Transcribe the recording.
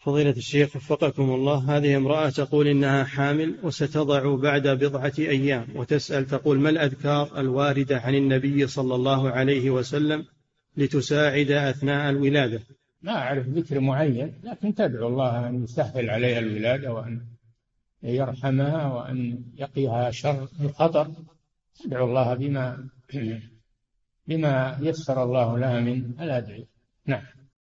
فضيلة الشيخ وفقكم الله، هذه امرأة تقول إنها حامل وستضع بعد بضعة أيام، وتسأل تقول: ما الأذكار الواردة عن النبي صلى الله عليه وسلم لتساعد أثناء الولادة؟ ما أعرف ذكر معين، لكن تدعو الله أن يسهل عليها الولادة وأن يرحمها وأن يقيها شر الخطر. تدعو الله بما يسر الله لها من الأدعية. نعم.